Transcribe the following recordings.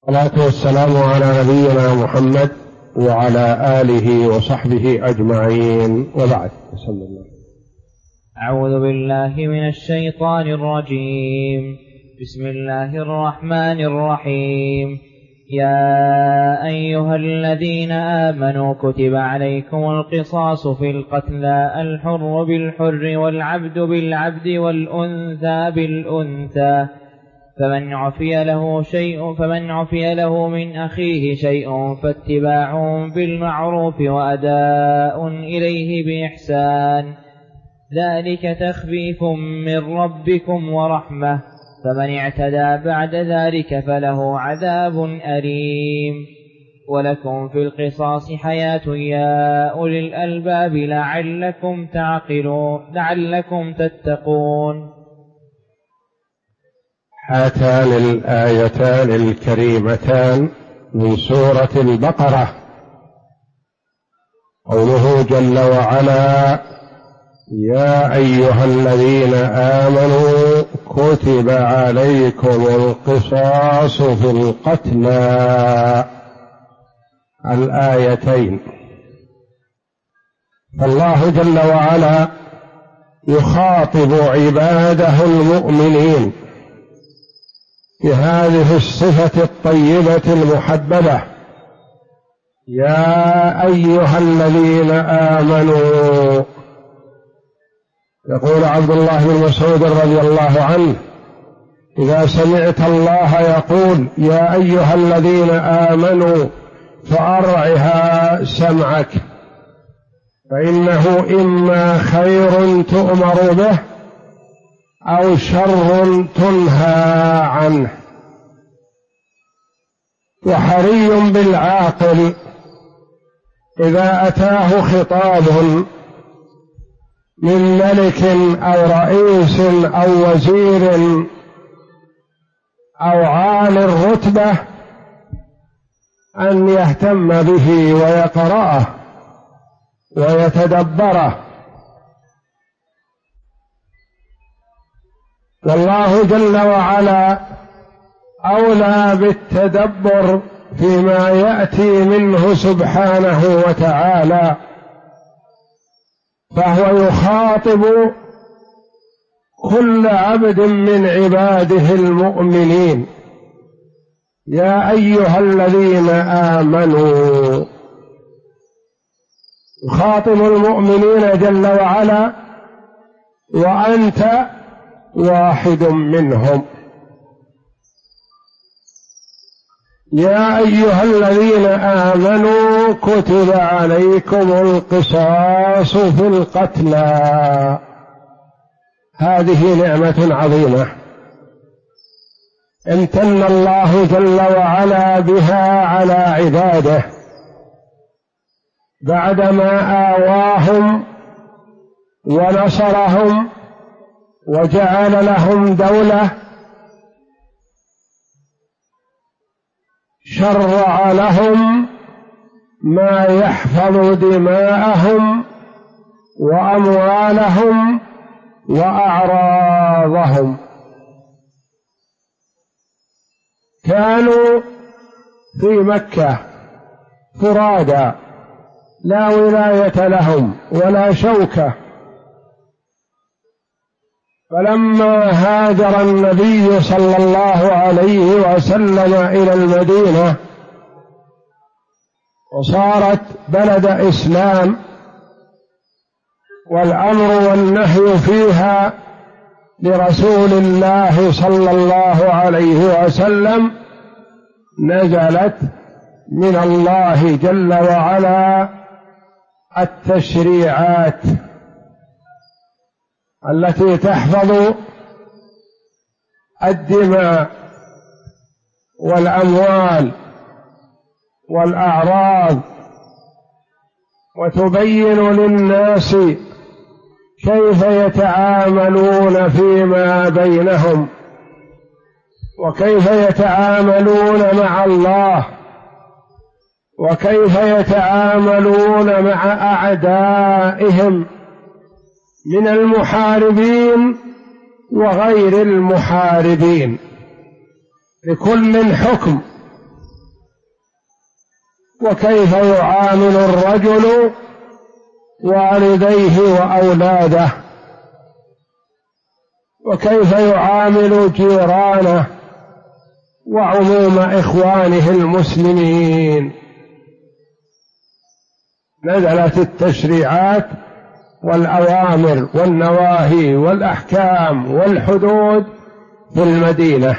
والصلاة والسلام على نبينا محمد وعلى آله وصحبه أجمعين، وبعد. بسم الله. أعوذ بالله من الشيطان الرجيم. بسم الله الرحمن الرحيم. يا أيها الذين آمنوا كتب عليكم القصاص في القتلى، الحر بالحر والعبد بالعبد والأنثى بالأنثى، فمن عفي له من أخيه شيء فاتباع بالمعروف وأداء إليه بإحسان، ذلك تخفيف من ربكم ورحمة، فمن اعتدى بعد ذلك فله عذاب أليم. ولكم في القصاص حياة يا أولي الألباب لعلكم تتقون. هاتان الآيتان الكريمتان من سورة البقرة، قوله جل وعلا: يا أيها الذين آمنوا كتب عليكم القصاص في القتلى، الآيتين. فالله جل وعلا يخاطب عباده المؤمنين بهذه الصفة الطيبة المحببة: يا أيها الذين آمنوا. يقول عبد الله بن مسعود رضي الله عنه: إذا سمعت الله يقول يا أيها الذين آمنوا فأرعها سمعك، فإنه إما خير تؤمر به أو شر تنهى عنه. وحري بالعاقل إذا أتاه خطاب من ملك أو رئيس أو وزير أو عالي الرتبة أن يهتم به ويقرأه ويتدبره. والله جل وعلا أولى بالتدبر فيما يأتي منه سبحانه وتعالى، فهو يخاطب كل عبد من عباده المؤمنين: يا أيها الذين آمنوا. يخاطب المؤمنين جل وعلا، وأنت واحد منهم. يا أيها الذين آمنوا كتب عليكم القصاص في القتلى. هذه نعمة عظيمة امتن الله جل وعلا بها على عباده بعدما آواهم ونصرهم وجعل لهم دولة. شرع لهم ما يحفظ دماءهم وأموالهم وأعراضهم. كانوا في مكة فرادى، لا ولاية لهم ولا شوكة. فلما هاجر النبي صلى الله عليه وسلم إلى المدينة وصارت بلد إسلام والأمر والنهي فيها لرسول الله صلى الله عليه وسلم، نزلت من الله جل وعلا التشريعات التي تحفظ الدماء والأموال والأعراض، وتبين للناس كيف يتعاملون فيما بينهم، وكيف يتعاملون مع الله، وكيف يتعاملون مع أعدائهم من المحاربين وغير المحاربين. لكل حكم وكيف يعامل الرجل والديه وأولاده، وكيف يعامل جيرانه وعموم إخوانه المسلمين. نزلت التشريعات والأوامر والنواهي والأحكام والحدود في المدينة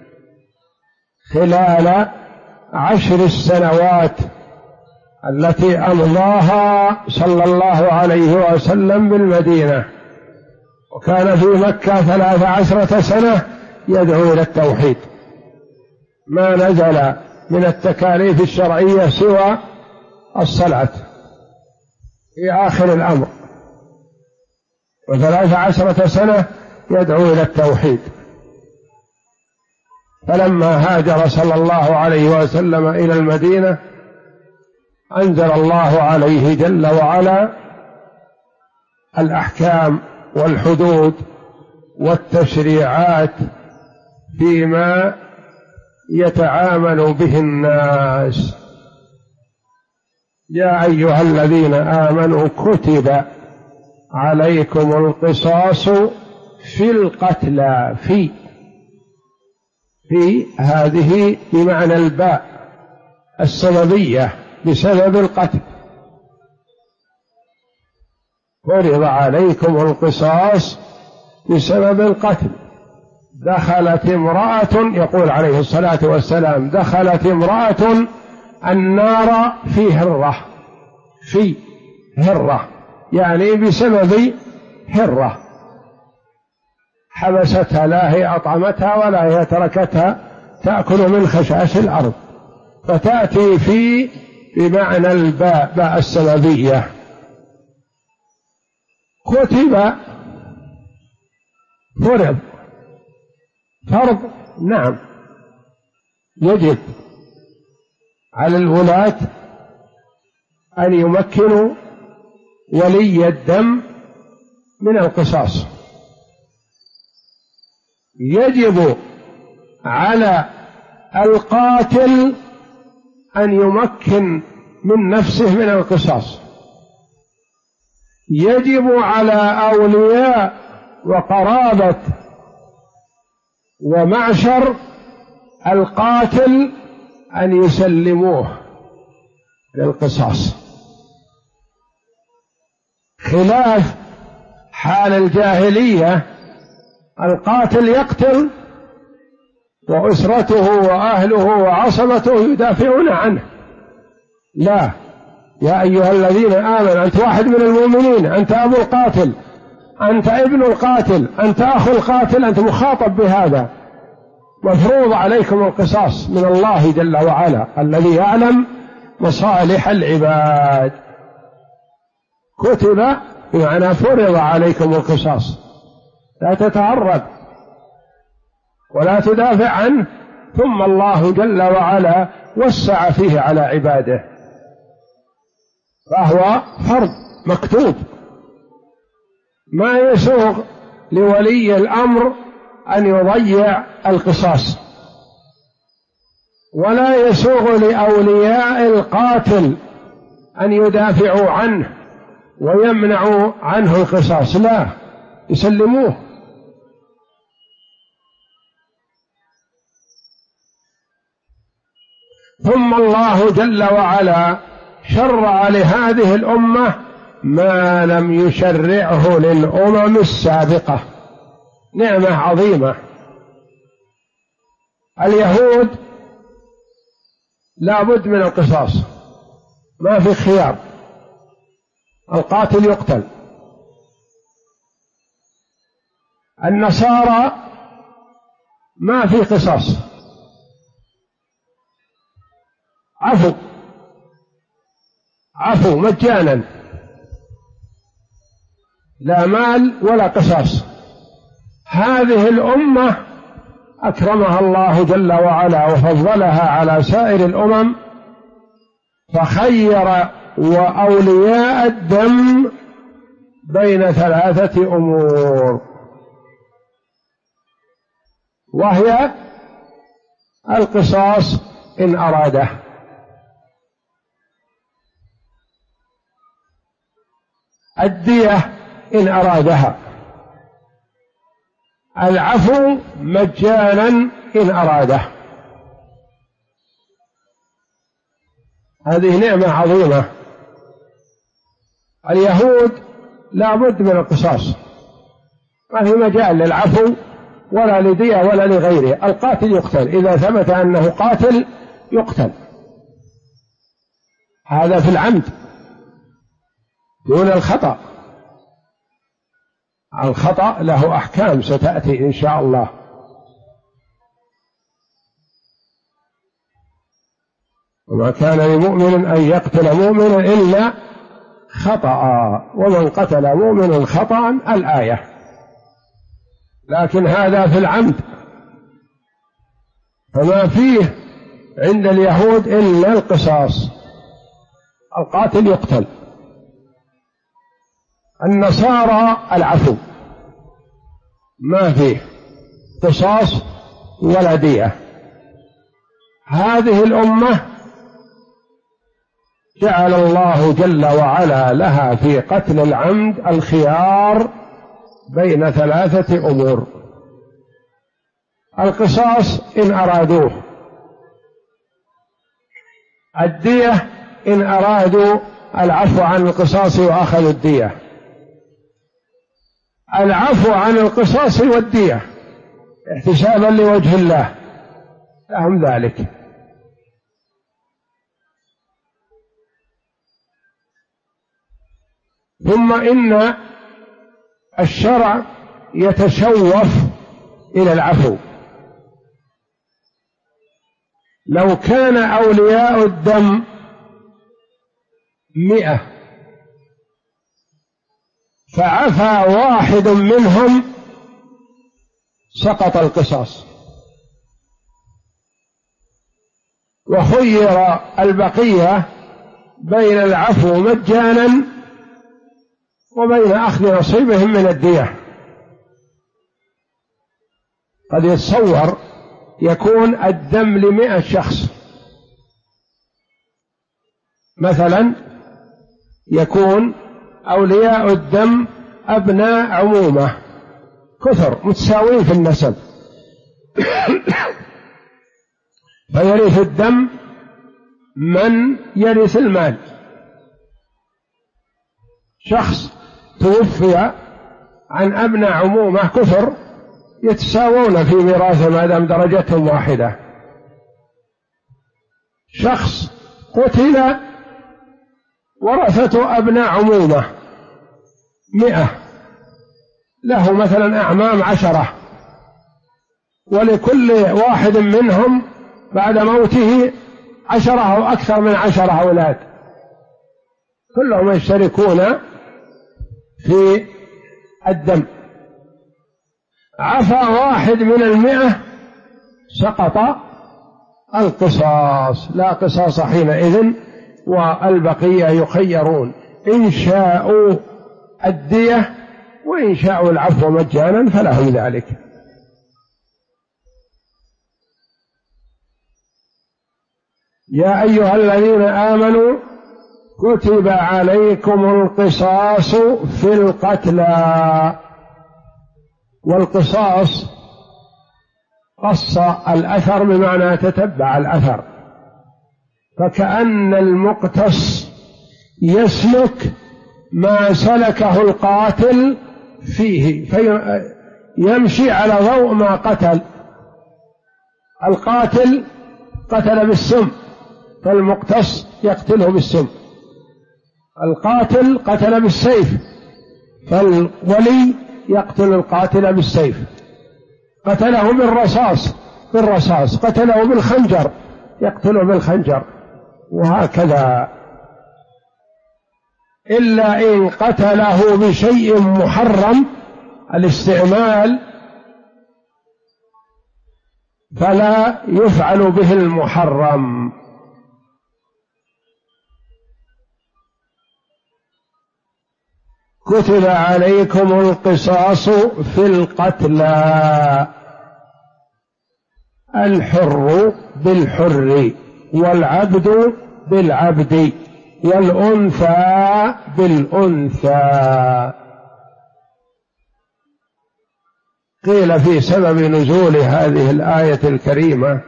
خلال 10 سنوات التي أمضاها صلى الله عليه وسلم بالمدينة، وكان في مكة 13 سنة يدعو إلى التوحيد، ما نزل من التكاليف الشرعية سوى الصلاة في آخر الأمر، و13 سنة يدعو إلى التوحيد. فلما هاجر صلى الله عليه وسلم إلى المدينة أنزل الله عليه جل وعلا الأحكام والحدود والتشريعات فيما يتعامل به الناس. يا أيها الذين آمنوا كتب عليكم القصاص في القتلى. في هذه بمعنى الباء السببية بسبب القتل. فرض عليكم القصاص بسبب القتل. دخلت امرأة، يقول عليه الصلاة والسلام، دخلت امرأة النار في هرة، يعني بسبب هرة حبستها، لا هي أطعمتها ولا هي تركتها تأكل من خشاش الأرض، فتأتي في بمعنى الباء، باء السببية. كتب فرض، نعم، يجب على الولاة أن يمكنوا ولي الدم من القصاص. يجب على القاتل أن يمكن من نفسه من القصاص. يجب على أولياء وقرابة ومعشر القاتل أن يسلموه للقصاص، خلاف حال الجاهلية. القاتل يقتل وأسرته وأهله وعصبته يدافعون عنه. لا، يا أيها الذين آمنوا، أنت واحد من المؤمنين، أنت أبو القاتل، أنت ابن القاتل، أنت أخو القاتل، أنت مخاطب بهذا. مفروض عليكم القصاص من الله جل وعلا الذي يعلم مصالح العباد. كتب بمعنى فرض عليكم القصاص، لا تتهرب ولا تدافع عنه، ثم الله جل وعلا وسع فيه على عباده، فهو فرض مكتوب. ما يسوغ لولي الأمر أن يضيع القصاص، ولا يسوغ لأولياء القاتل أن يدافعوا عنه ويمنعوا عنه القصاص، لا، يسلموه. ثم الله جل وعلا شرع لهذه الأمة ما لم يشرعه للأمم السابقة، نعمة عظيمة. اليهود لا بد من القصاص، ما في خيار، القاتل يقتل. النصارى ما في قصاص، عفو مجانا، لا مال ولا قصاص. هذه الأمة أكرمها الله جل وعلا وفضلها على سائر الأمم، فخير وأولياء الدم بين 3 أمور، وهي القصاص إن أراده، الدية إن أرادها، العفو مجانا إن أراده. هذه نعمة عظيمة. اليهود لا بد من القصاص، ما في مجال للعفو ولا لدية ولا لغيره. القاتل يقتل، إذا ثبت أنه قاتل يقتل، هذا في العمد دون الخطأ. الخطأ له أحكام ستأتي إن شاء الله. وما كان لمؤمن أن يقتل مؤمنا إلا خطأ، ومن قتل مؤمنا خطأ الآية. لكن هذا في العمد، فما فيه عند اليهود إلا القصاص، القاتل يقتل. النصارى العفو، ما فيه قصاص ولا دية. هذه الأمة جعل الله جل وعلا لها في قتل العمد الخيار بين ثلاثة أمور: القصاص إن أرادوه، الدية إن أرادوا العفو عن القصاص وأخذوا الدية، العفو عن القصاص والدية احتسابا لوجه الله لهم ذلك. ثم إن الشرع يتشوف إلى العفو. لو كان أولياء الدم 100 فعفى واحد منهم سقط القصاص، وخير البقية بين العفو مجانا وبين أخذ نصيبهم من الدية. قد يتصور يكون الدم ل100 شخص، مثلا يكون أولياء الدم أبناء عمومة كثر متساوين في النسب، فيرث الدم من يرث المال. شخص توفي عن أبناء عمومة كثر يتساوون في ميراثه ما دام درجتهم واحدة. شخص قتل ورثته أبناء عمومة 100، له مثلا أعمام 10، ولكل واحد منهم بعد موته 10 أو أكثر من 10 أولاد، كلهم يشتركون في الدم. عفى واحد من 100 سقط القصاص، لا قصاص حينئذ، والبقية يخيرون إن شاءوا الدية وإن شاءوا العفو مجانا فلهم ذلك. يا أيها الذين آمنوا كتب عليكم القصاص في القتلى. والقصاص قص الأثر بمعنى تتبع الأثر، فكأن المقتص يسلك ما سلكه القاتل فيه، فيمشي على ضوء ما قتل. القاتل قتل بالسم فالمقتص يقتله بالسم، القاتل قتل بالسيف فالولي يقتل القاتل بالسيف، قتله بالرصاص قتله بالخنجر يقتله بالخنجر، وهكذا. إلا إن قتله بشيء محرم الاستعمال فلا يفعل به المحرم. كتب عليكم القصاص في القتلى، الحر بالحر والعبد بالعبد والأنثى بالأنثى. قيل في سبب نزول هذه الآية الكريمة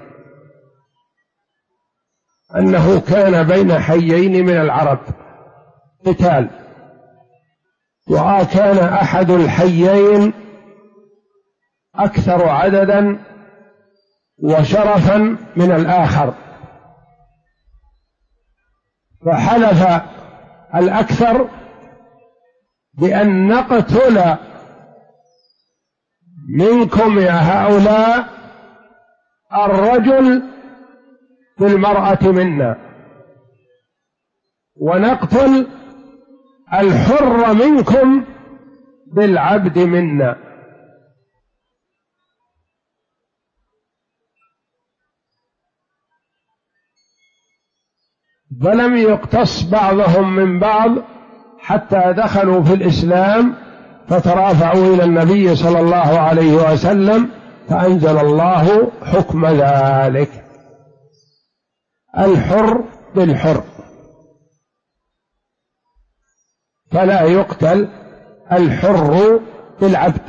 أنه كان بين حيين من العرب قتال، وكان أحد الحيين أكثر عددا وشرفا من الآخر، فحلف الأكثر بأن نقتل منكم يا هؤلاء الرجل بالمرأة منا، ونقتل الحر منكم بالعبد منا. فلم يقتص بعضهم من بعض حتى دخلوا في الإسلام، فترافعوا إلى النبي صلى الله عليه وسلم، فأنزل الله حكم ذلك: الحر بالحر، فلا يقتل الحر بالعبد.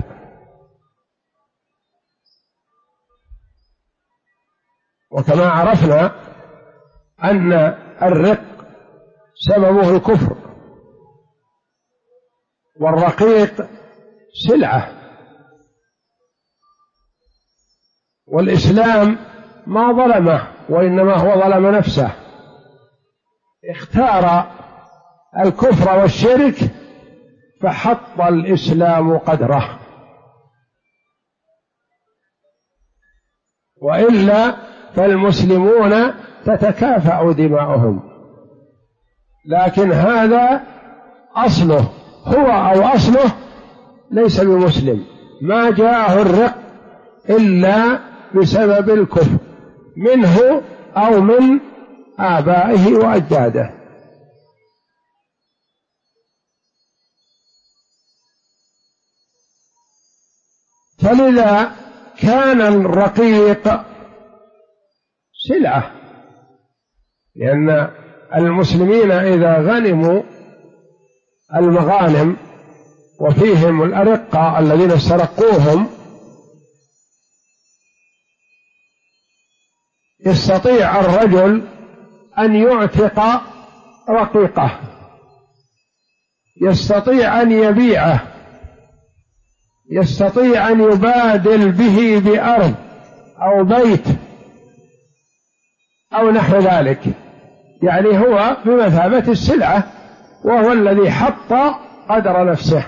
وكما عرفنا أن الرق سببه الكفر، والرقيق سلعة، والإسلام ما ظلمه وإنما هو ظلم نفسه، اختار الكفر والشرك فحط الإسلام قدره، وإلا فالمسلمون تتكافأ دماؤهم. لكن هذا أصله هو أو أصله ليس بمسلم، ما جاءه الرق إلا بسبب الكفر منه أو من آبائه وأجداده. فلذا كان الرقيق سلعة، لأن المسلمين إذا غنموا المغانم وفيهم الأرقة الذين استرقوهم، يستطيع الرجل أن يعتق رقيقه، يستطيع أن يبيعه، يستطيع أن يبادل به بأرض أو بيت أو نحو ذلك، يعني هو بمثابة السلعة، وهو الذي حط قدر نفسه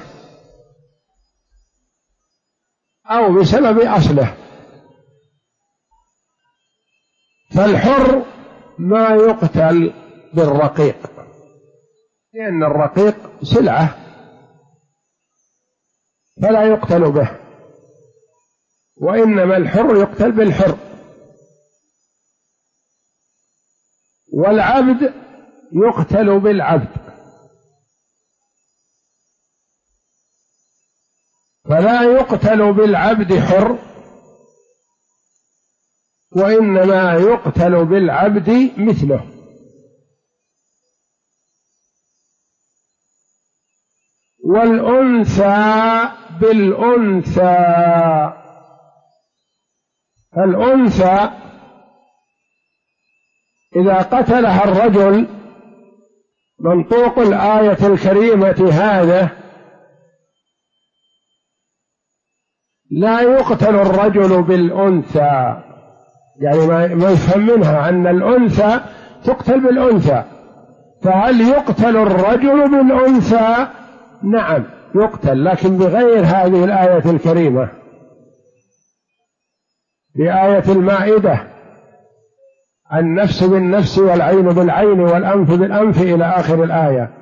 أو بسبب أصله. فالحر ما يقتل بالرقيق، لأن الرقيق سلعة فلا يقتل به، وإنما الحر يقتل بالحر. والعبد يقتل بالعبد، فلا يقتل بالعبد حر، وإنما يقتل بالعبد مثله. والأنثى بالأنثى، الأنثى إذا قتلها الرجل منطوق الآية الكريمة هذا لا يقتل الرجل بالأنثى، يعني ما يفهم منها أن الأنثى تقتل بالأنثى. فهل يقتل الرجل بالأنثى؟ نعم يقتل، لكن بغير هذه الآية الكريمة، بآية المائدة: النفس بالنفس والعين بالعين والأنف بالأنف إلى آخر الآية.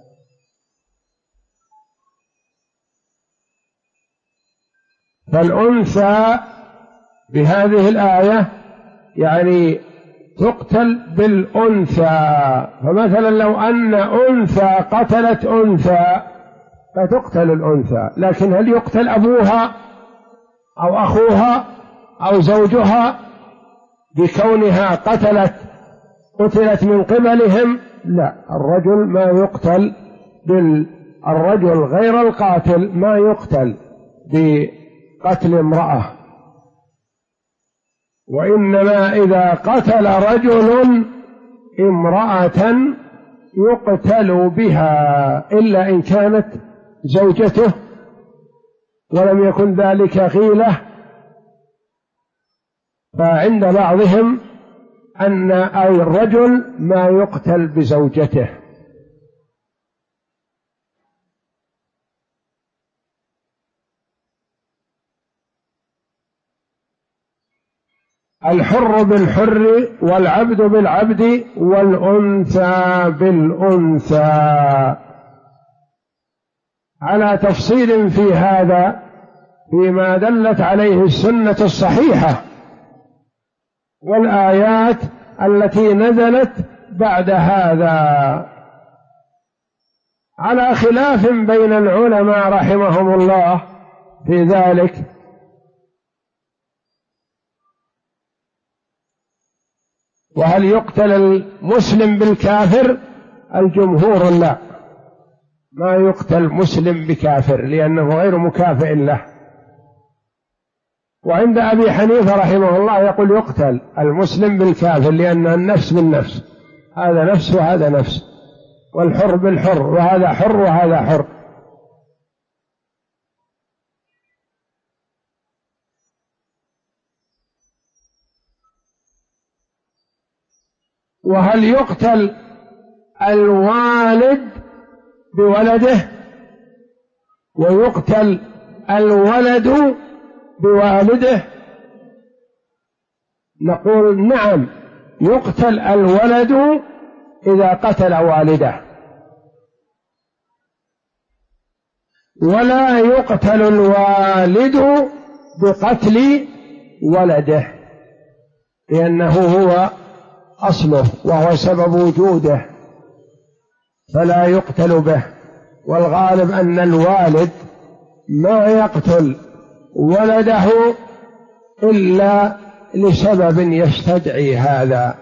فالأنثى بهذه الآية يعني تقتل بالأنثى. فمثلا لو أن أنثى قتلت أنثى فتقتل الأنثى، لكن هل يقتل أبوها أو أخوها أو زوجها بكونها قتلت من قبلهم لا، الرجل ما يقتل الرجل غير القاتل ما يقتل بقتل امرأة، وإنما إذا قتل رجل امرأة يقتل بها إلا إن كانت زوجته ولم يكن ذلك غيلة، فعند بعضهم أن أي الرجل ما يقتل بزوجته. الحر بالحر والعبد بالعبد والأنثى بالأنثى، على تفصيل في هذا فيما دلت عليه السنة الصحيحة والآيات التي نزلت بعد هذا، على خلاف بين العلماء رحمهم الله في ذلك. وهل يقتل المسلم بالكافر؟ الجمهور لا، ما يقتل مسلم بكافر لأنه غير مكافئ له. وعند أبي حنيفة رحمه الله يقول يقتل المسلم بالكافر لأن النفس بالنفس، هذا نفس وهذا نفس، والحر بالحر، وهذا حر وهذا حر. وهل يقتل الوالد بولده ويقتل الولد بوالده؟ نقول نعم، يقتل الولد إذا قتل والده، ولا يقتل الوالد بقتل ولده لأنه هو أصله وهو سبب وجوده، فلا يقتل به. والغالب أن الوالد ما يقتل ولده إلا لسبب يستدعي هذا،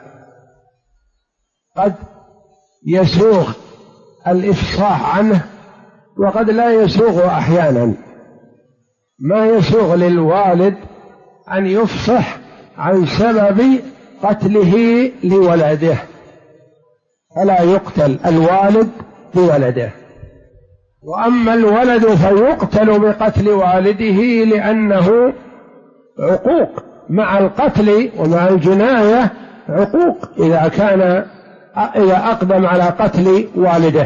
قد يسوغ الإفصاح عنه وقد لا يسوغ أحيانا. ما يسوغ للوالد أن يفصح عن سبب قتله لولده، فلا يقتل الوالد بولده. وأما الولد فيقتل بقتل والده لأنه عقوق مع القتل ومع الجناية، عقوق إذا أقدم على قتل والده.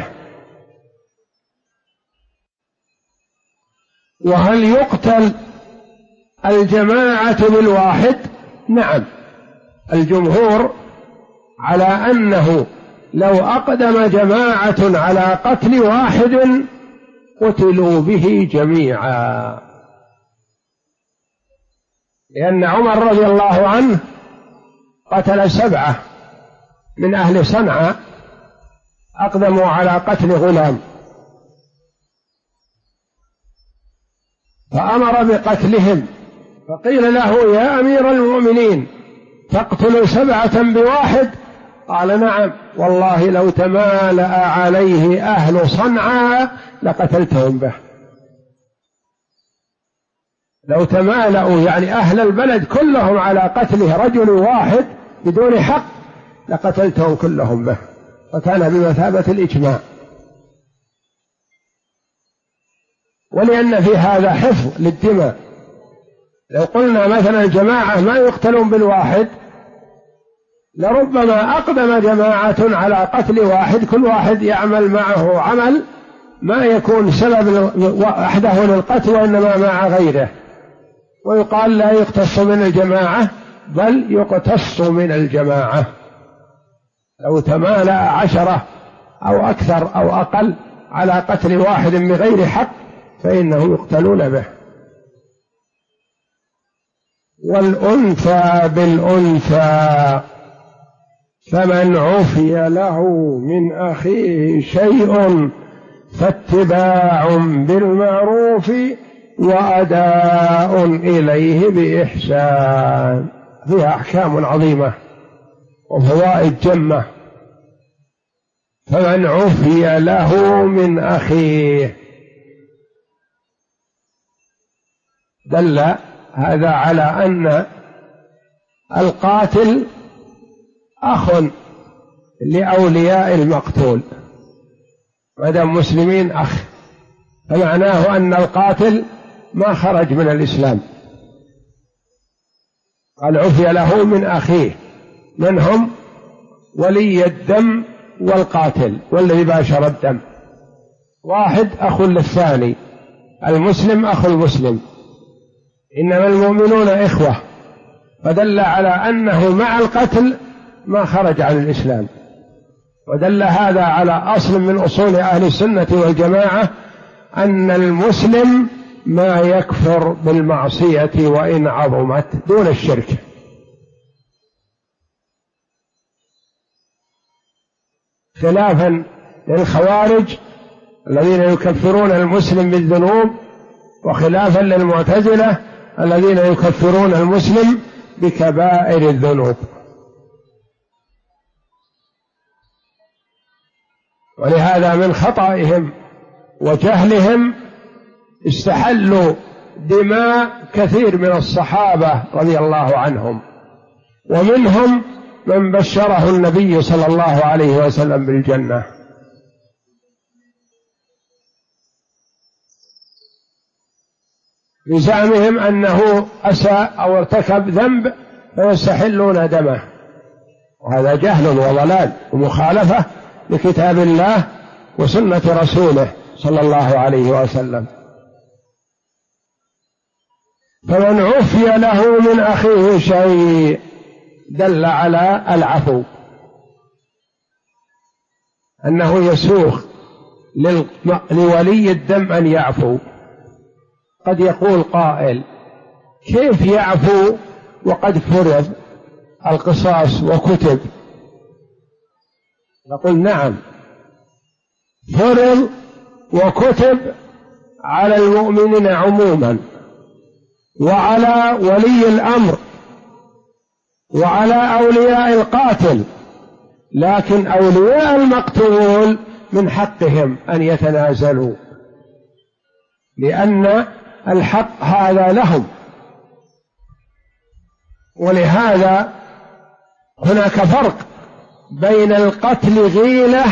وهل يقتل الجماعة بالواحد؟ نعم، الجمهور على أنه لو أقدم جماعة على قتل واحد قتلوا به جميعا، لأن عمر رضي الله عنه قتل 7 من أهل صنعاء أقدموا على قتل غلام، فأمر بقتلهم، فقيل له يا أمير المؤمنين تقتل 7 بواحد؟ قال نعم، والله لو تمالأ عليه أهل صنعاء لقتلتهم به. لو تمالأوا يعني أهل البلد كلهم على قتله رجل واحد بدون حق لقتلتهم كلهم به، وكان بمثابة الإجماع. ولأن في هذا حفظ للدماء، لو قلنا مثلا الجماعة ما يقتلون بالواحد لربما أقدم جماعة على قتل واحد، كل واحد يعمل معه عمل ما يكون سبب وحده للقتل وإنما مع غيره، ويقال لا يقتص من الجماعة بل يقتص من الجماعة. لو تمالأ 10 أو أكثر أو أقل على قتل واحد بغير حق فإنه يقتلون به. والأنثى بالأنثى، فمن عفي له من أخيه شيء فاتباع بالمعروف وأداء إليه بإحسان. فيها أحكام عظيمة وفوائد جمة. فمن عفي له من أخيه. دل هذا على أن القاتل أخ لأولياء المقتول، ما دام مسلمين أخ، فمعناه أن القاتل ما خرج من الإسلام. قال عفي له من أخيه، من هم؟ ولي الدم والقاتل والذي باشر الدم، واحد أخ للثاني، المسلم أخو المسلم، إنما المؤمنون إخوة، فدل على أنه مع القتل ما خرج عن الإسلام. ودل هذا على أصل من أصول أهل السنة والجماعة، أن المسلم ما يكفر بالمعصية وإن عظمت دون الشرك. خلافا للخوارج الذين يكفرون المسلم بالذنوب، وخلافا للمعتزلة الذين يكفرون المسلم بكبائر الذنوب. ولهذا من خطئهم وجهلهم استحلوا دماء كثير من الصحابة رضي الله عنهم، ومنهم من بشره النبي صلى الله عليه وسلم بالجنة. بزعمهم أنه أساء أو ارتكب ذنب فيستحلون دمه، وهذا جهل وضلال ومخالفة لكتاب الله وسنة رسوله صلى الله عليه وسلم. فمن عفي له من أخيه شيء دل على العفو، أنه يسوغ لولي الدم أن يعفو. قد يقول قائل: كيف يعفو وقد فرض القصاص وكتب؟ نقول: نعم، فرض وكتب على المؤمنين عموما، وعلى ولي الأمر، وعلى أولياء القاتل، لكن أولياء المقتول من حقهم أن يتنازلوا، لأن الحق هذا لهم. ولهذا هناك فرق بين القتل غيلة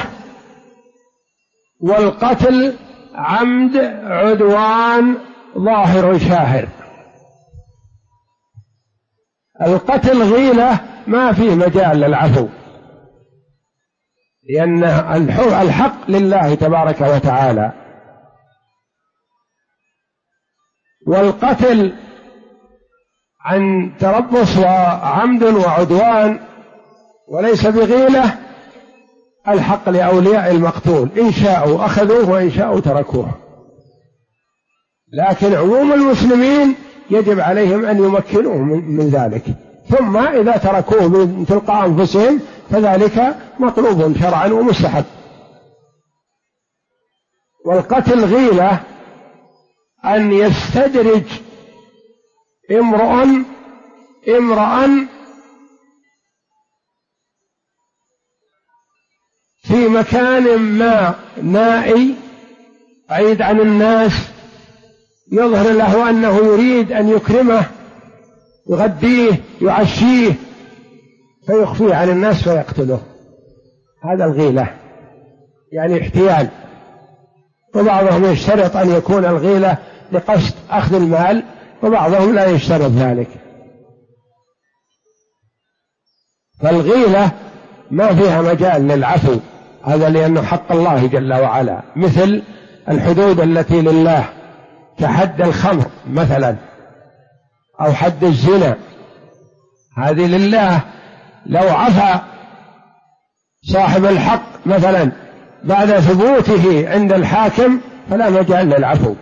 والقتل عمد عدوان ظاهر شاهر. القتل غيلة ما فيه مجال للعفو، لأن الحق لله تبارك وتعالى. والقتل عن تربص وعمد وعدوان وليس بغيلة الحق لأولياء المقتول، إن شاءوا أخذوه وإن شاءوا تركوه. لكن عموم المسلمين يجب عليهم أن يمكنوه من ذلك، ثم إذا تركوه من تلقاء أنفسهم فذلك مطلوب شرعا ومستحب. والقتل غيلة أن يستدرج امرأ في مكان ما نائي بعيد عن الناس، يظهر له أنه يريد أن يكرمه، يغديه يعشيه، فيخفيه عن الناس فيقتله. هذا الغيلة، يعني احتيال. وبعضهم يشترط أن يكون الغيلة لقصد أخذ المال، وبعضهم لا يشترط ذلك. فالغيلة ما فيها مجال للعفو، هذا لأنه حق الله جل وعلا، مثل الحدود التي لله كحد الخمر مثلا، أو حد الزنا، هذه لله. لو عفى صاحب الحق مثلا بعد ثبوته عند الحاكم فلا مجال للعفو،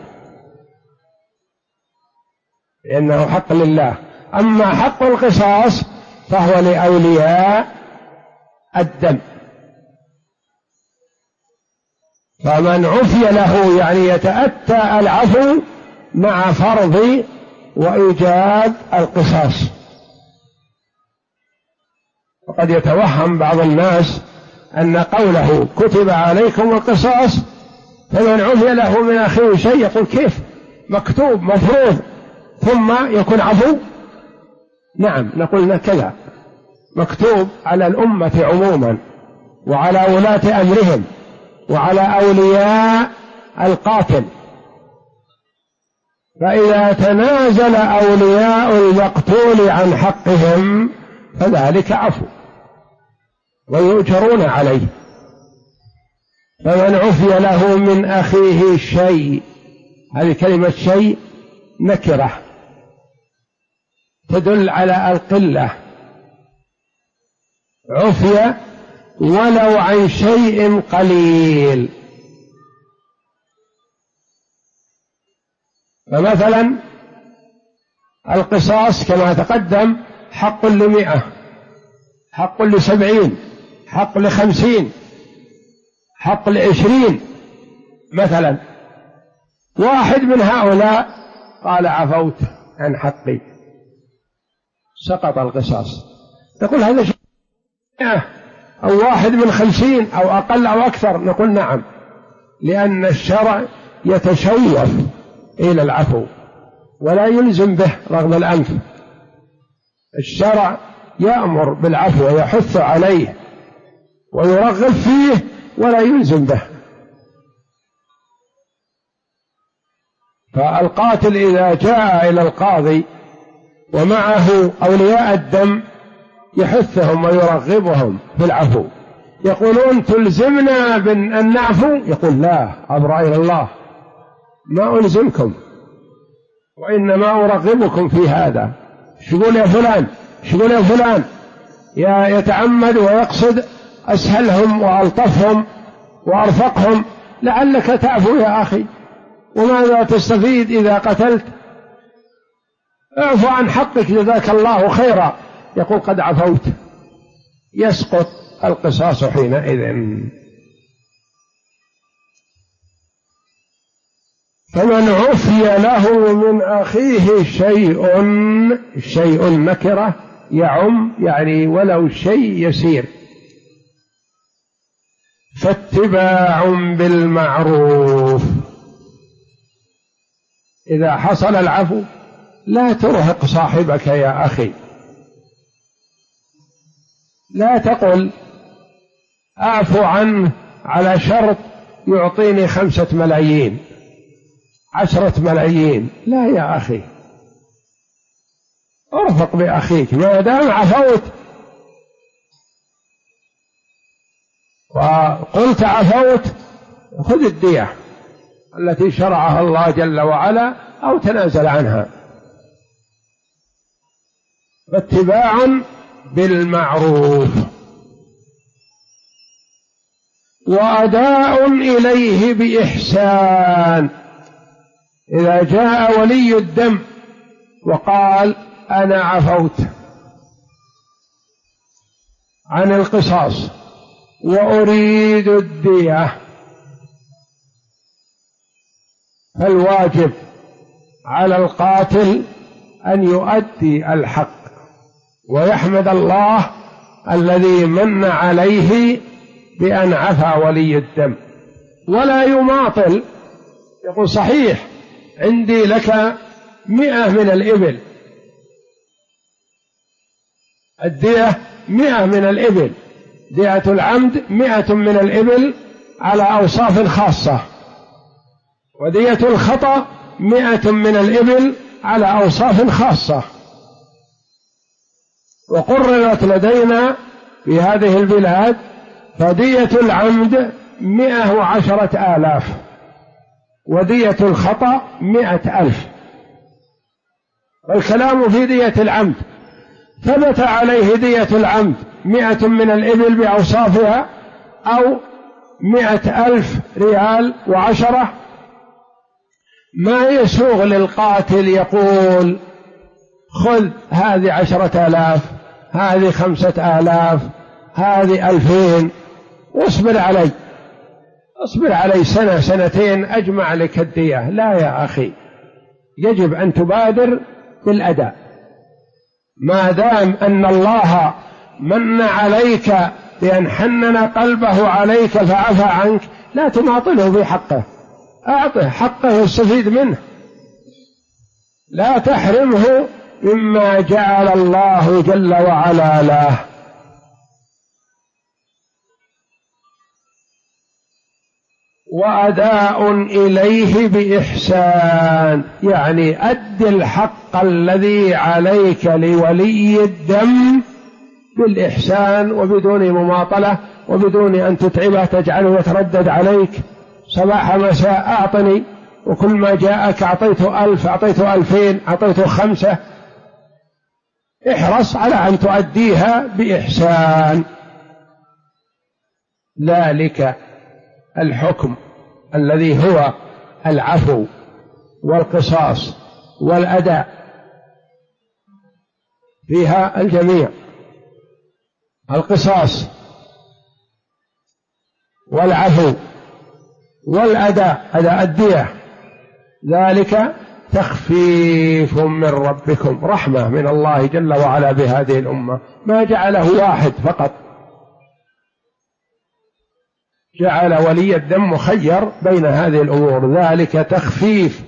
لأنه حق لله. أما حق القصاص فهو لأولياء الدم. فمن عفي له يعني يتأتى العفو مع فرض وإيجاب القصاص. وقد يتوهم بعض الناس أن قوله كتب عليكم القصاص فمن عفي له من أخيه شيء، يقول كيف مكتوب مفروض ثم يكون عفو؟ نعم، نقول كذا، مكتوب على الأمة عموما وعلى ولاة أمرهم وعلى أولياء القاتل، فإذا تنازل أولياء المقتول عن حقهم فذلك عفو ويؤجرون عليه. فمن عفي له من أخيه شيء، هذه كلمة شيء نكرة تدل على القلة، عفي ولو عن شيء قليل. فمثلا القصاص كما تقدم حق ل100، حق ل70، حق ل50، حق ل20. مثلا واحد من هؤلاء قال عفوت عن حقي، سقط القصاص، نقول هذا شيء، أو واحد من 50 أو أقل أو أكثر، نقول نعم، لأن الشرع يتشوف إلى العفو ولا يلزم به رغم الأنف. الشرع يأمر بالعفو ويحث عليه ويرغب فيه ولا يلزم به. فالقاتل إذا جاء إلى القاضي ومعه أولياء الدم يحثهم ويرغبهم في العفو، يقولون تلزمنا بأن نعفو، يقول لا، أبرأ إلى الله، ما ألزمكم وإنما أرغبكم في هذا. شقول يا فلان، شقول يا فلان، يتعمد ويقصد أسهلهم وألطفهم وأرفقهم لعلك تعفو يا أخي، وماذا تستفيد إذا قتلت؟ اعفو عن حقك جزاك الله خيرا، يقول قد عفوت، يسقط القصاص حينئذ. فمن عفي له من أخيه شيء نكرة يعم، يعني ولو شيء يسير، فاتباع بالمعروف. إذا حصل العفو لا ترهق صاحبك يا أخي، لا تقل أعفو عنه على شرط يعطيني 5 ملايين 10 ملايين، لا يا أخي، ارفق بأخيك ما دام عفوت وقلت عفوت، خذ الدية التي شرعها الله جل وعلا أو تنازل عنها. فاتباع بالمعروف وأداء إليه بإحسان. إذا جاء ولي الدم وقال أنا عفوت عن القصاص وأريد الدية، فالواجب على القاتل أن يؤدي الحق ويحمد الله الذي من عليه بأن عفى ولي الدم، ولا يماطل، يقول صحيح عندي لك 100 من الإبل، الدية 100 من الإبل، دية العمد 100 من الإبل على أوصاف خاصة، ودية الخطأ 100 من الإبل على أوصاف خاصة. وقررت لدينا في هذه البلاد فدية العمد 110,000 ودية الخطأ 100,000. والكلام في دية العمد، ثبت عليه دية العمد 100 من الإبل بأوصافها أو 100,000 ريال و10، ما يسوغ للقاتل يقول خذ هذه 10,000، هذه 5,000، هذه 2,000 واصبر علي، اصبر علي 1 2 أجمع لك الدية. لا يا أخي، يجب أن تبادر بالأداء ما دام أن الله من عليك بأن حنن قلبه عليك فعفى عنك لا تماطله في حقه، أعطه حقه يستفيد منه، لا تحرمه مما جعل الله جل وعلا له. وأداء إليه بإحسان، يعني أد الحق الذي عليك لولي الدم بالإحسان وبدون مماطلة وبدون أن تتعبه تجعله يتردد عليك صباح مساء أعطني، وكل ما جاءك أعطيته 1000 أعطيته 2000 أعطيته 5. احرص على أن تؤديها بإحسان. ذلك الحكم الذي هو العفو والقصاص والأداء فيها الجميع، القصاص والعفو والأداء أداء الدية، ذلك تخفيف من ربكم، رحمة من الله جل وعلا بهذه الأمة، ما جعله واحد فقط، جعل ولي الدم مخير بين هذه الأمور، ذلك تخفيف.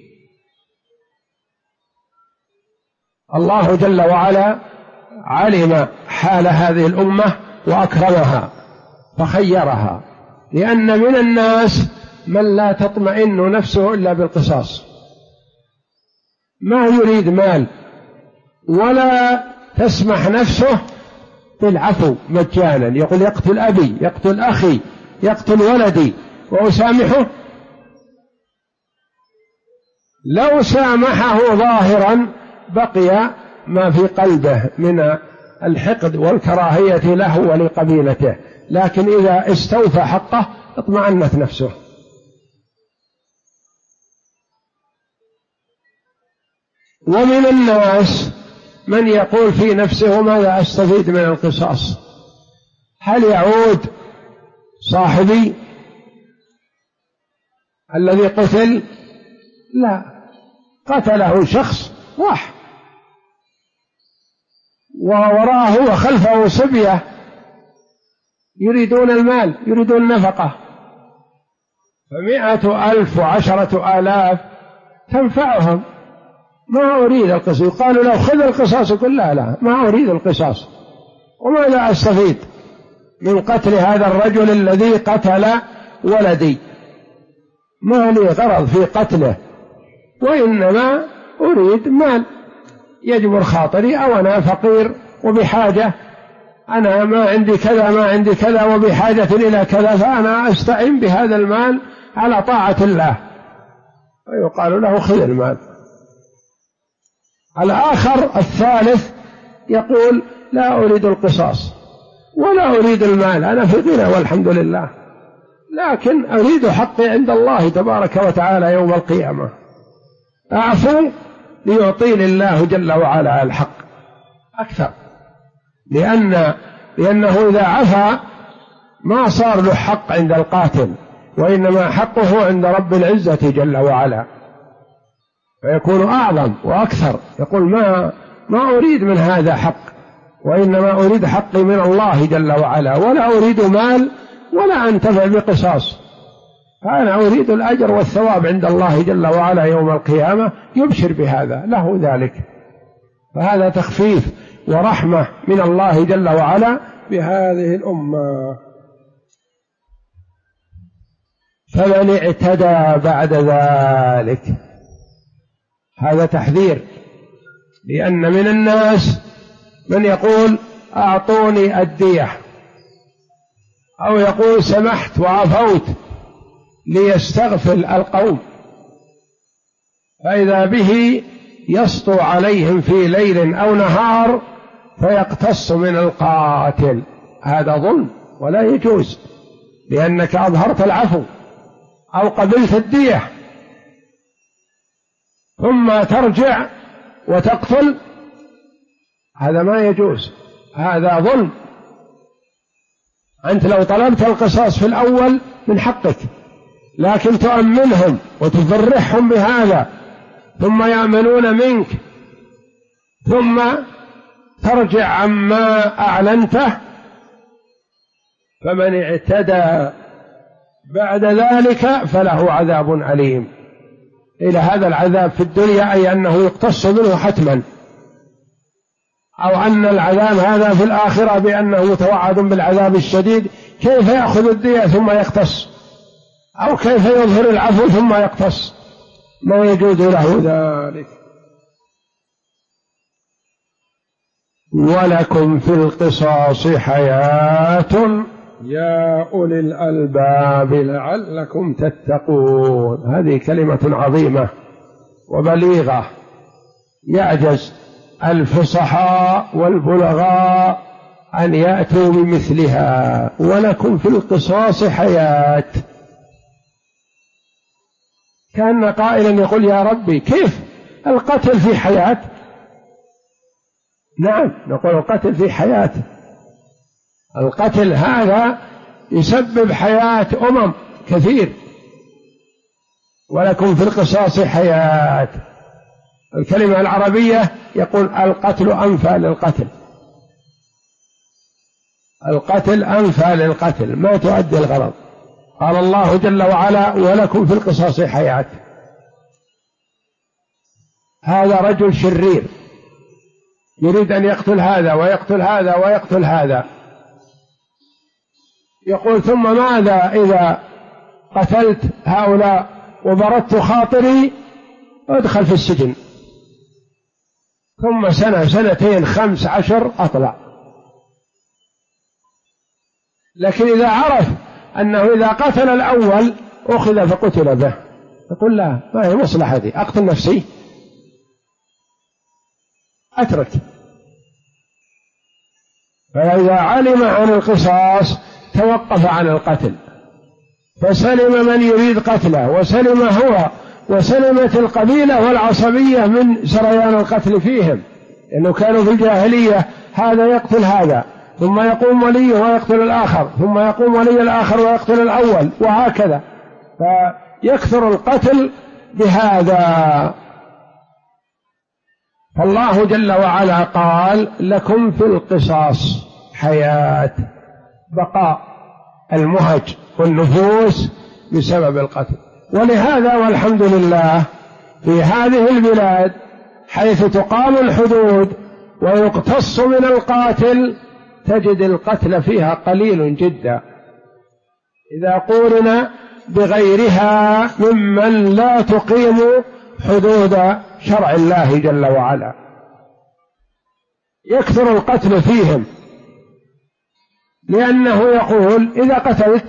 الله جل وعلا علم حال هذه الأمة وأكرمها فخيرها، لأن من الناس من لا تطمئن نفسه إلا بالقصاص، ما يريد مال ولا تسمح نفسه بالعفو مجانا، يقول يقتل أبي يقتل أخي يقتل ولدي وأسامحه. لو سامحه ظاهرا بقي ما في قلبه من الحقد والكراهية له ولقبيلته، لكن إذا استوفى حقه اطمأنت نفسه. ومن الناس من يقول في نفسه ماذا أستفيد من القصاص؟ هل يعود صاحبي الذي قتل؟ لا، قتله شخص واحد ووراءه وخلفه صبية يريدون المال يريدون النفقة، 100,000 و10,000 تنفعهم. ما أريد القصاص، يقال له خذ القصاص، يقول لا لا ما أريد القصاص، وماذا أستفيد من قتل هذا الرجل الذي قتل ولدي؟ ما لي غرض في قتله، وإنما أريد مال يجبر خاطري، أو أنا فقير وبحاجة، أنا ما عندي كذا ما عندي كذا وبحاجة إلى كذا، فأنا أستعين بهذا المال على طاعة الله، ويقال له خذ المال. الآخر الثالث يقول لا أريد القصاص ولا أريد المال، أنا في غنى والحمد لله، لكن أريد حقي عند الله تبارك وتعالى يوم القيامة، أعفو ليعطيني الله جل وعلا الحق أكثر، لأنه إذا عفا ما صار له حق عند القاتل، وإنما حقه عند رب العزة جل وعلا، فيكون أعظم وأكثر. يقول ما أريد من هذا حق، وإنما أريد حقي من الله جل وعلا، ولا أريد مال ولا أنتفع بقصاص، فأنا أريد الأجر والثواب عند الله جل وعلا يوم القيامة، يبشر بهذا له ذلك. فهذا تخفيف ورحمة من الله جل وعلا بهذه الأمة. فمن اعتدى بعد ذلك، هذا تحذير، لأن من الناس من يقول أعطوني الدية، أو يقول سمحت وعفوت ليستغفل القوم، فإذا به يسطو عليهم في ليل أو نهار فيقتص من القاتل. هذا ظلم ولا يجوز، لأنك أظهرت العفو أو قبلت الدية ثم ترجع وتقتل، هذا ما يجوز، هذا ظلم. أنت لو طلبت القصاص في الأول من حقك، لكن تؤمنهم وتفرحهم بهذا ثم يأمنون منك، ثم ترجع عما أعلنته، فمن اعتدى بعد ذلك فله عذاب أليم. إلى هذا العذاب في الدنيا أي أنه يقتص منه حتما، أو أن العذاب هذا في الآخرة بأنه متوعد بالعذاب الشديد، كيف يأخذ الدية ثم يقتص، أو كيف يظهر العفو ثم يقتص، ما يجوز له ذلك. ولكم في القصاص حياة يا أولي الألباب لعلكم تتقون. هذه كلمة عظيمة وبليغة يعجز الفصحاء والبلغاء أن يأتوا بمثلها. ولكم في القصاص حياة، كان قائلا يقول يا ربي كيف القتل في حياة؟ نعم نقول القتل في حياة، القتل هذا يسبب حياة كثير. ولكم في القصاص حياة، الكلمة العربية يقول القتل أنفى للقتل، القتل أنفى للقتل، ما تؤدي الغرض. قال الله جل وعلا ولكم في القصاص حياة. هذا رجل شرير يريد أن يقتل هذا ويقتل هذا ويقتل هذا، يقول ثم ماذا إذا قتلت هؤلاء وبردت خاطري أدخل في السجن، ثم سنة سنتين 15 أطلع. لكن إذا عرف أنه إذا قتل الأول أخذ فقتل به، يقول لا، ما هي مصلحتي، أقتل نفسي أترك. فإذا علم عن القصاص توقف عن القتل، فسلم من يريد قتله، وسلم هو، وسلمت القبيلة والعصبية من سريان القتل فيهم، لأنه كانوا في الجاهلية هذا يقتل هذا، ثم يقوم وليه ويقتل الآخر، ثم يقوم ولي الآخر ويقتل الأول، وهكذا، فيكثر القتل بهذا. فالله جل وعلا قال لكم في القصاص حياة، بقاء المهج والنفوس بسبب القتل. ولهذا والحمد لله في هذه البلاد حيث تقام الحدود ويقتص من القاتل تجد القتل فيها قليل جدا إذا قورن بغيرها ممن لا تقيم حدود شرع الله جل وعلا، يكثر القتل فيهم، لأنه يقول إذا قتلت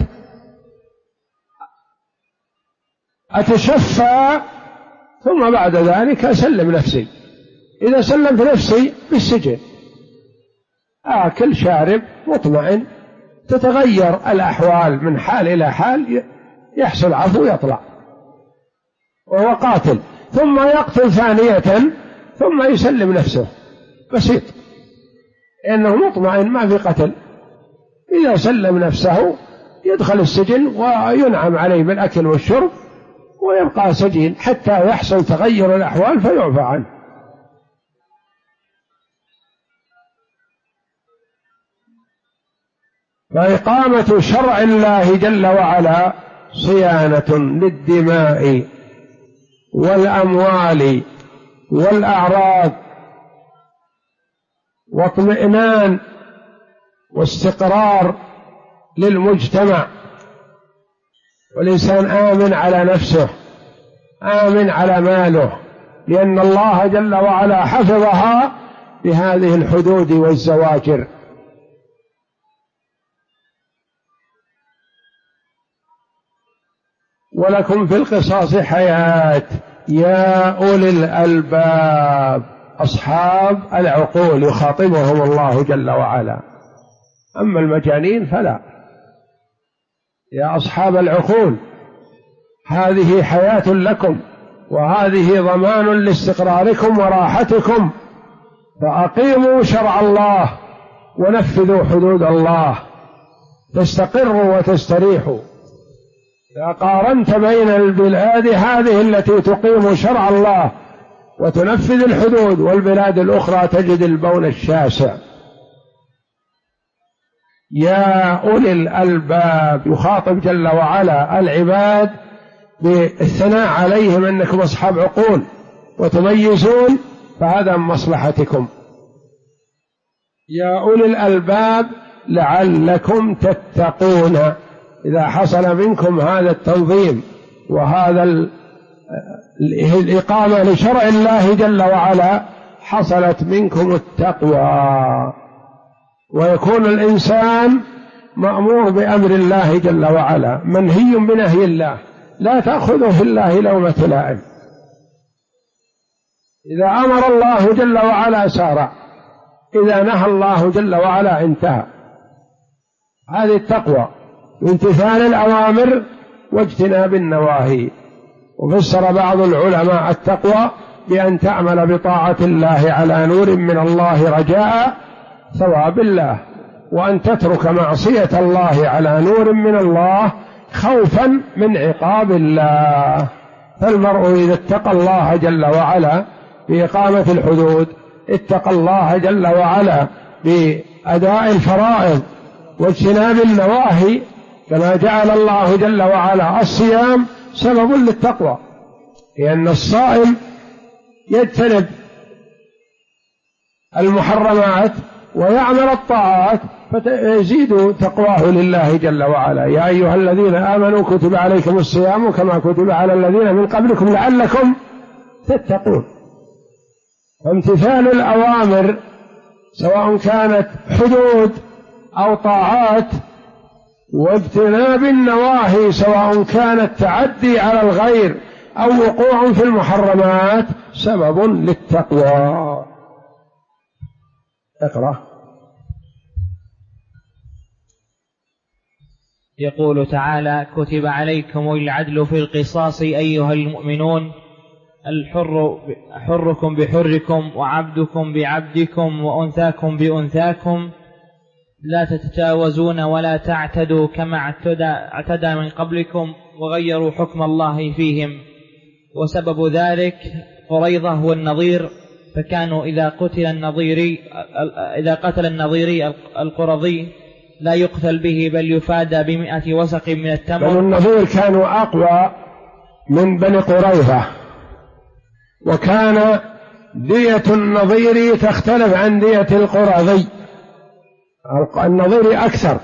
أتشفى ثم بعد ذلك أسلم نفسي، إذا سلمت نفسي بالسجن آكل شارب مطمئن، تتغير الأحوال من حال إلى حال، يحصل عفو يطلع وهو قاتل، ثم يقتل ثانية ثم يسلم نفسه، بسيط، لأنه مطمئن ما في قتل. إذا سلم نفسه يدخل السجن وينعم عليه بالأكل والشرب ويبقى سجين حتى يحصل تغير الأحوال فيعفى عنه. فإقامة شرع الله جل وعلا صيانة للدماء والأموال والأعراض، واطمئنان واستقرار للمجتمع، والإنسان آمن على نفسه، آمن على ماله، لأن الله جل وعلا حفظها بهذه الحدود والزواجر. ولكم في القصاص حياة يا أولي الألباب، أصحاب العقول يخاطبهم الله جل وعلا، أما المجانين فلا. يا أصحاب العقول هذه حياة لكم، وهذه ضمان لاستقراركم وراحتكم، فأقيموا شرع الله ونفذوا حدود الله تستقروا وتستريحوا. إذا قارنت بين البلاد هذه التي تقيم شرع الله وتنفذ الحدود والبلاد الأخرى تجد البون الشاسع. يا أولي الألباب، يخاطب جل وعلا العباد بالثناء عليهم أنكم أصحاب عقول وتميزون، فهذا من مصلحتكم. يا أولي الألباب لعلكم تتقون، إذا حصل منكم هذا التنظيم وهذا الإقامة لشرع الله جل وعلا حصلت منكم التقوى، ويكون الإنسان مأمور بأمر الله جل وعلا منهي بنهي الله، لا تأخذه في الله لومة لائم. إذا أمر الله جل وعلا سارع، إذا نهى الله جل وعلا انتهى. هذه التقوى بامتثال الأوامر واجتناب النواهي. وفسر بعض العلماء التقوى بأن تعمل بطاعة الله على نور من الله رجاء ثواب الله، وأن تترك معصية الله على نور من الله خوفا من عقاب الله. فالمرء إذا اتقى الله جل وعلا بإقامة الحدود، اتقى الله جل وعلا بأداء الفرائض واجتناب النواهي، كما جعل الله جل وعلا الصيام سبب للتقوى، لأن الصائم يجتنب المحرمات ويعمل الطاعات فيزيد تقواه لله جل وعلا. يا أيها الذين آمنوا كتب عليكم الصيام كما كتب على الذين من قبلكم لعلكم تتقون. فامتثال الأوامر سواء كانت حدود أو طاعات، واجتناب النواهي سواء كانت تعدي على الغير أو وقوع في المحرمات سبب للتقوى. اقرأ. يقول تعالى: كتب عليكم العدل في القصاص أيها المؤمنون، حركم بحركم وعبدكم بعبدكم وأنثاكم بأنثاكم، لا تتجاوزون ولا تعتدوا كما اعتدى من قبلكم وغيروا حكم الله فيهم. وسبب ذلك قريظة والنظير، فكانوا إذا قتل النظيري القرظي لا يقتل به بل يفادى ب100 وسق من التمر. بنو النظير كانوا أقوى من بني قريظة، وكان دية النظير تختلف عن دية القرظي، النظير أكثر،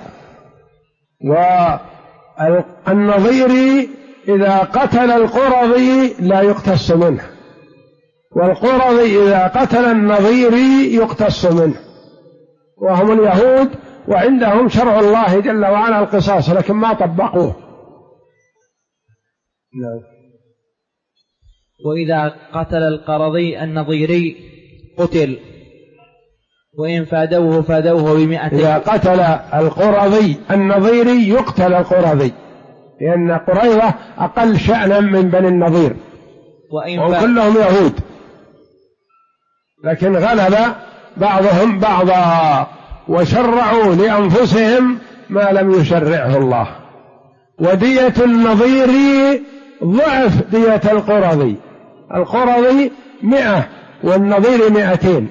والنظير إذا قتل القرظي لا يقتص منه، والقرظي إذا قتل النظيري يقتص منه، وهم اليهود وعندهم شرع الله جل وعلا القصاص لكن ما طبقوه. وإذا قتل القرظي النظيري قتل، وإن فادوه ب100. إذا قتل القرظي النظيري يقتل القرظي، لأن قريظة أقل شأنا من بني النظير وكلهم يهود، لكن غلب بعضهم بعضا وشرعوا لأنفسهم ما لم يشرعه الله. ودية النظير ضعف دية القرظي، القرظي 100 والنظير 200.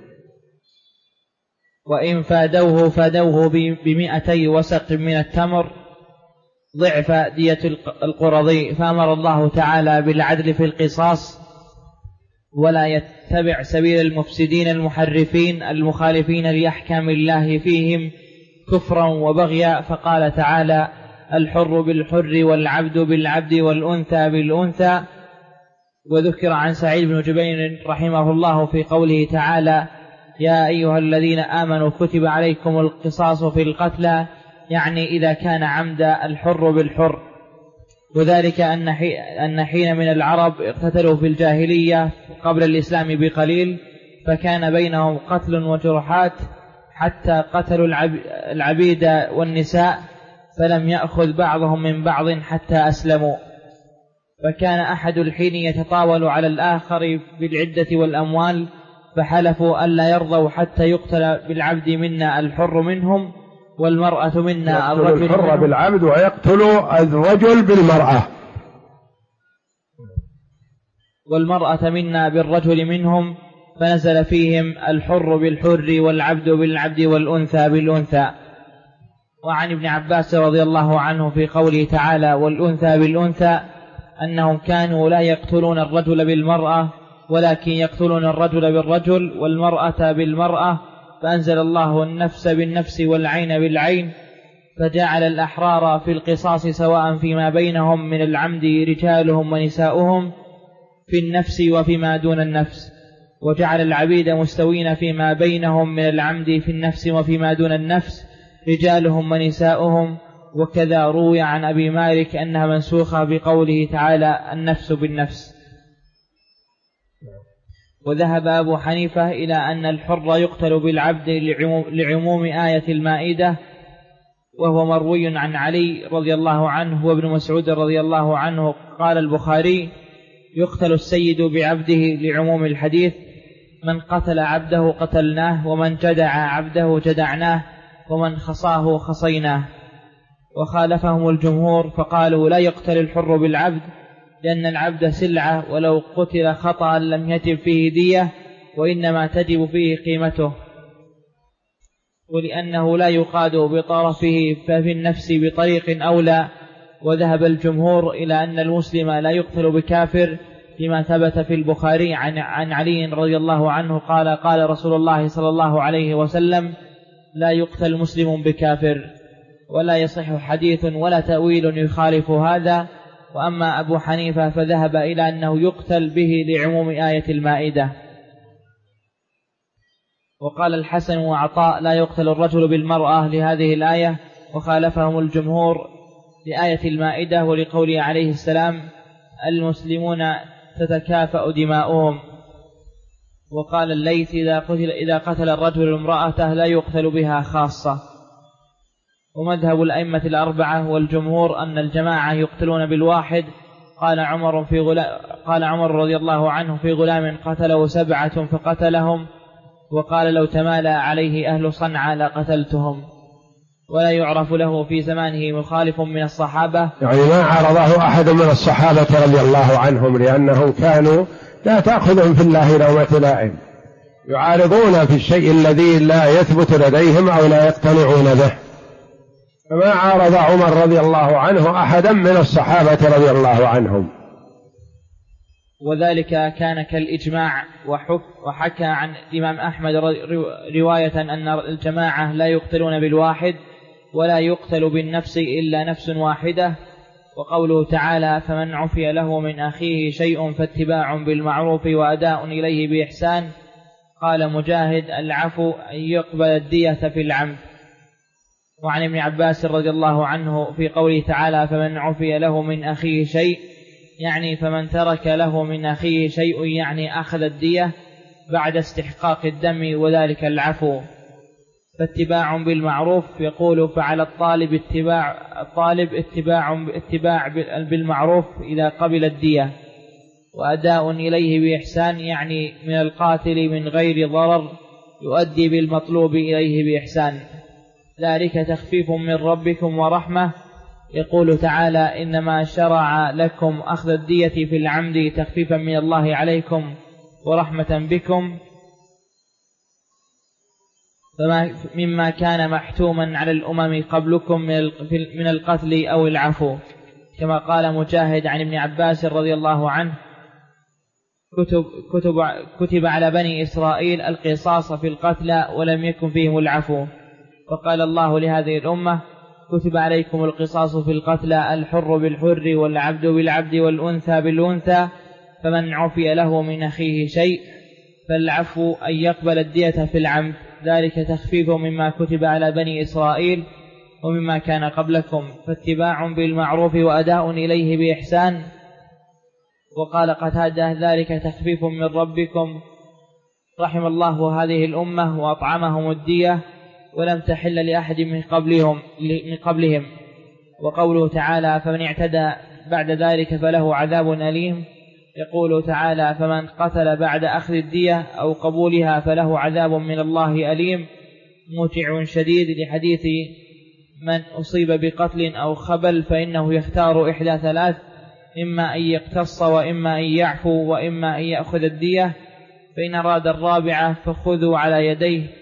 وإن فادوه ب200 وسق من التمر ضعف دية القرظي. فأمر الله تعالى بالعدل في القصاص، ولا يتبع سبيل المفسدين المحرفين المخالفين لأحكام الله فيهم كفرا وبغيا. فقال تعالى: الحر بالحر والعبد بالعبد والأنثى بالأنثى. وذكر عن سعيد بن جبير رحمه الله في قوله تعالى: يا أيها الذين آمنوا كتب عليكم القصاص في القتلى، يعني إذا كان عمد الحر بالحر. وذلك أن حين من العرب اقتتلوا في الجاهلية قبل الإسلام بقليل، فكان بينهم قتل وجرحات حتى قتلوا العبيد والنساء، فلم يأخذ بعضهم من بعض حتى أسلموا. فكان أحد الحين يتطاول على الآخر بالعدة والأموال، فحلفوا ألا يرضوا حتى يقتل بالعبد منا الحر منهم والمرأة منا الرجل الحر منهم بالعبد ويقتل الرجل بالمرأة، والمرأة منا بالرجل منهم. فنزل فيهم الحر بالحر والعبد بالعبد والأنثى بالأنثى. وعن ابن عباس رضي الله عنه في قوله تعالى والأنثى بالأنثى أنهم كانوا لا يقتلون الرجل بالمرأة ولكن يقتلون الرجل بالرجل والمرأة بالمرأة، فأنزل الله النفس بالنفس والعين بالعين، فجعل الأحرار في القصاص سواء فيما بينهم من العمد رجالهم ونساؤهم في النفس وفيما دون النفس، وجعل العبيد مستوين فيما بينهم من العمد في النفس وفيما دون النفس رجالهم ونساؤهم. وكذا روي عن أبي مالك أنها منسوخة بقوله تعالى النفس بالنفس. وذهب أبو حنيفة إلى أن الحر يقتل بالعبد لعموم آية المائدة، وهو مروي عن علي رضي الله عنه وابن مسعود رضي الله عنه. قال البخاري يقتل السيد بعبده لعموم الحديث، من قتل عبده قتلناه، ومن جدع عبده جدعناه، ومن خصاه خصيناه. وخالفهم الجمهور فقالوا لا يقتل الحر بالعبد، لأن العبد سلعة، ولو قتل خطأ لم يجب فيه دية، وإنما تجب فيه قيمته، ولأنه لا يقاد بطرفه ففي النفس بطريق أولى. وذهب الجمهور إلى أن المسلم لا يقتل بكافر، لما ثبت في البخاري عن علي رضي الله عنه قال قال رسول الله صلى الله عليه وسلم لا يقتل مسلم بكافر. ولا يصح حديث ولا تأويل يخالف هذا. وأما أبو حنيفة فذهب إلى أنه يقتل به لعموم آية المائدة. وقال الحسن وعطاء لا يقتل الرجل بالمرأة لهذه الآية، وخالفهم الجمهور لآية المائدة ولقوله عليه السلام المسلمون تتكافأ دماؤهم. وقال الليث إذا قتل الرجل امرأته لا يقتل بها خاصة. ومذهب الأئمة الأربعة والجمهور أن الجماعة يقتلون بالواحد. قال عمر رضي الله عنه في غلام قتله 7 فقتلهم، وقال لو تمالى عليه أهل صنعاء لقتلتهم. ولا يعرف له في زمانه مخالف من الصحابة، يعني ما عارضه أحد من الصحابة رضي الله عنهم، لأنهم كانوا لا تأخذهم في الله لومة لائم، يعارضون في الشيء الذي لا يثبت لديهم أو لا يقتنعون به. فما عارض عمر رضي الله عنه أحدا من الصحابة رضي الله عنهم. وذلك كان كالإجماع. وحكى عن الإمام أحمد رواية أن الجماعة لا يقتلون بالواحد، ولا يقتل بالنفس إلا نفس واحدة. وقوله تعالى فمن عفي له من أخيه شيء فاتباع بالمعروف وأداء إليه بإحسان. قال مجاهد العفو أن يقبل الدية في العمد. وعن ابن عباس رضي الله عنه في قوله تعالى فمن عفي له من أخيه شيء، يعني فمن ترك له من أخيه شيء، يعني أخذ الدية بعد استحقاق الدم، وذلك العفو. فاتباع بالمعروف يقول فعلى الطالب اتباع بالمعروف إذا قبل الدية، وأداء إليه بإحسان، يعني من القاتل من غير ضرر يؤدي بالمطلوب إليه بإحسان. ذلك تخفيف من ربكم ورحمة. يقول تعالى إنما شرع لكم أخذ الدية في العمد تخفيفا من الله عليكم ورحمة بكم، مما كان محتوما على الأمم قبلكم من القتل أو العفو. كما قال مجاهد عن ابن عباس رضي الله عنه كتب على بني إسرائيل القصاص في القتلى ولم يكن فيهم العفو. فقال الله لهذه الأمة كتب عليكم القصاص في القتلى الحر بالحر والعبد بالعبد والأنثى بالأنثى، فمن عفي له من أخيه شيء فالعفو أن يقبل الدية في العمد، ذلك تخفيف مما كتب على بني إسرائيل ومما كان قبلكم، فاتباع بالمعروف وأداء إليه بإحسان. وقال قتادة ذلك تخفيف من ربكم، رحم الله هذه الأمة وأطعمهم الدية ولم تحل لأحد من قبلهم. وقوله تعالى فمن اعتدى بعد ذلك فله عذاب أليم. يقول تعالى فمن قتل بعد أخذ الدية أو قبولها فله عذاب من الله أليم موجع شديد، لحديث من أصيب بقتل أو خبل فإنه يختار إحدى ثلاث، إما أن يقتص وإما أن يعفو وإما أن يأخذ الدية، فإن أراد الرابعة فخذوا على يديه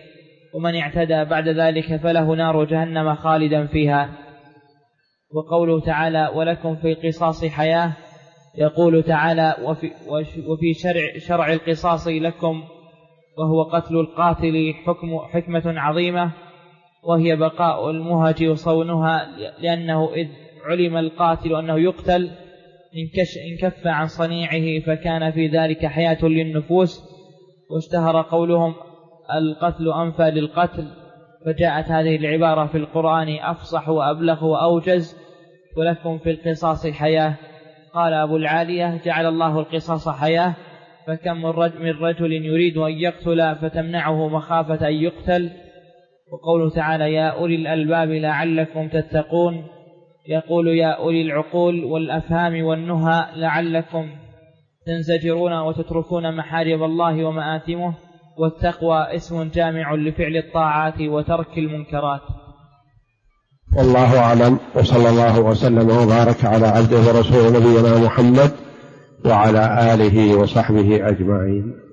ومن اعتدى بعد ذلك فله نار جهنم خالدا فيها. وقوله تعالى ولكم في القصاص حياة، يقول تعالى وفي شرع القصاص لكم وهو قتل القاتل حكمة عظيمة، وهي بقاء المهج وصونها، لأنه إذ علم القاتل أنه يقتل انكف عن صنيعه فكان في ذلك حياة للنفوس. واشتهر قولهم القتل أنفى للقتل، فجاءت هذه العبارة في القرآن أفصح وأبلغ وأوجز: ولكم في القصاص حياة. قال أبو العالية جعل الله القصاص حياة، فكم من رجل يريد أن يقتل فتمنعه مخافة أن يقتل. وقوله تعالى يا أولي الألباب لعلكم تتقون، يقول يا أولي العقول والأفهام والنهى لعلكم تنزجرون وتتركون محارم الله ومآثمه. والتقوى اسم جامع لفعل الطاعات وترك المنكرات. والله أعلم، وصلى الله وسلم وبارك على عبده ورسوله نبينا محمد وعلى آله وصحبه أجمعين.